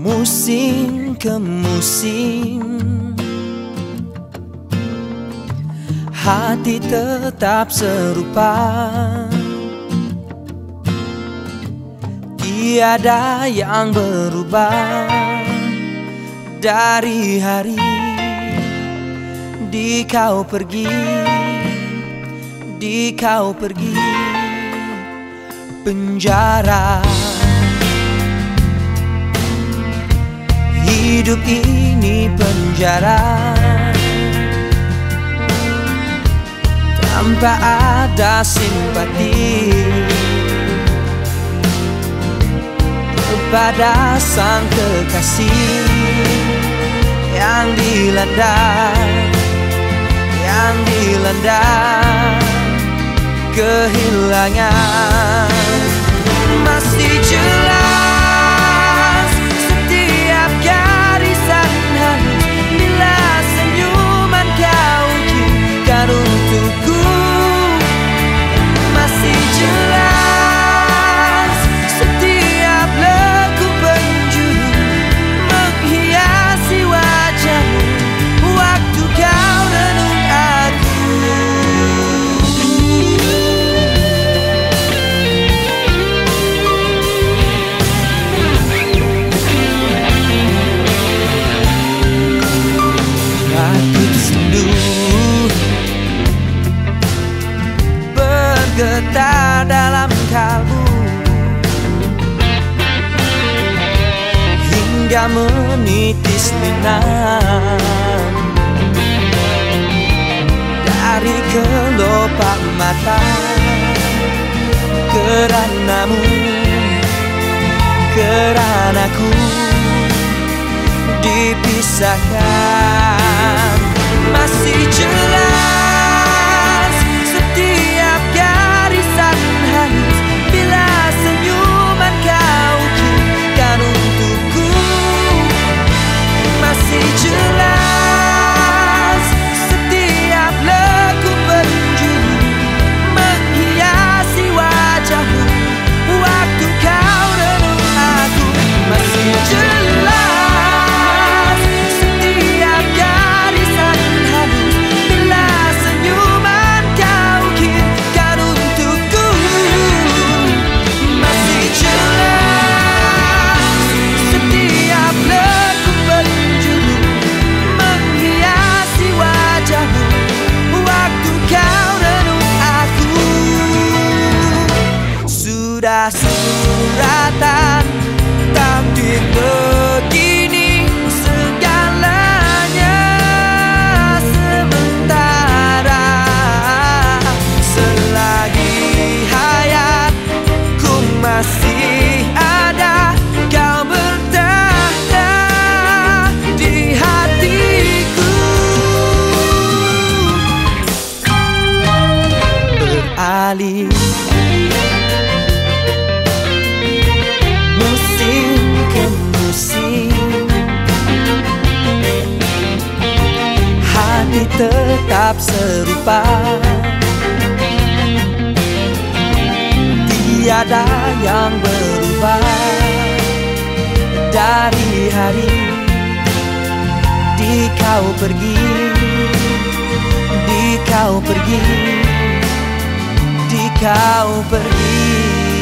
Musim ke musim, hati tetap serupa. Tiada yang berubah dari hari di kau pergi penjara. Hidup ini penjara, tanpa ada simpati kepada sang kekasih yang dilanda kehilangan. Masih jelas setiap garisan halus bila senyuman kau ujikan untukku. Masih jelas setiap lekuk penjuru menghiasi wajahmu waktu kau renung aku. Ratut sendu bergetar dalam kalbu hingga menitis minang dari kelopak mata. Keranaku dipisahkan. Masih jelas setiap garisan halus bila senyuman kau ujikan untukku. Masih jelas setiap lekuk penjuru menghiasi wajahmu waktu kau renung aku. Masih jelas setiap garisan halus bila senyuman kau ukirkan untukku. Masih jelas setiap lekuk penjuru menghiasi wajahmu waktu kau renung aku. Sudah suratan takdir begini, segalanya sementara. Selagi hayatku masih ada, kau bertahta di hatiku. Beralih musim ke musim, hati tetap serupa. Tiada yang berubah dari hari di kau pergi di kau pergi.